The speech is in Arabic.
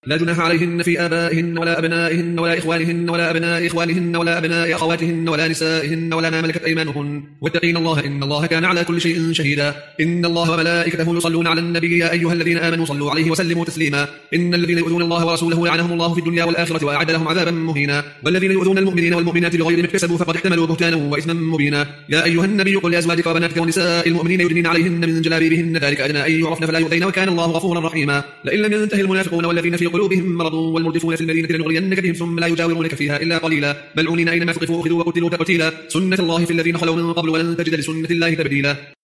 لا جناح عليهن في آبائهن ولا أبنائهن ولا إخوانهن ولا أبناء إخوانهن ولا أبناء أخواتهن ولا نسائهن ولا ما ملكت أيمانهن واتقين الله إن الله كان على كل شيء شهيدا. إن الله وملائكته يصلون على النبي يا أيها الذين آمنوا صلوا عليه وسلموا تسليما. إن الذين يؤذون الله ورسوله لعنهم الله في الدنيا والآخرة وأعد لهم عذابا مهينا. والذين يؤذون المؤمنين والمؤمنات بغير ما اكتسبوا فقد احتملوا بهتانا وإثما مبينا. يا أيها النبي قل لأزواجك وبناتك ونساء المؤمنين يدنين عليهن من جلابيبهن ذلك أدنى أن يعرفن فلا يؤذين وكان الله غفورا رحيما. لئن لم ينتهي المنافقون والذين في قلوبهم مرض والمرجفون في المدينة لنغرينك بهم ثم لا يجاورونك فيها إلا قليلا ملعونين أينما ثقفوا أخذوا وقتلوا تقتيلا. سنة الله في الذين خلوا من قبل ولن تجد لسنة الله تبديلا.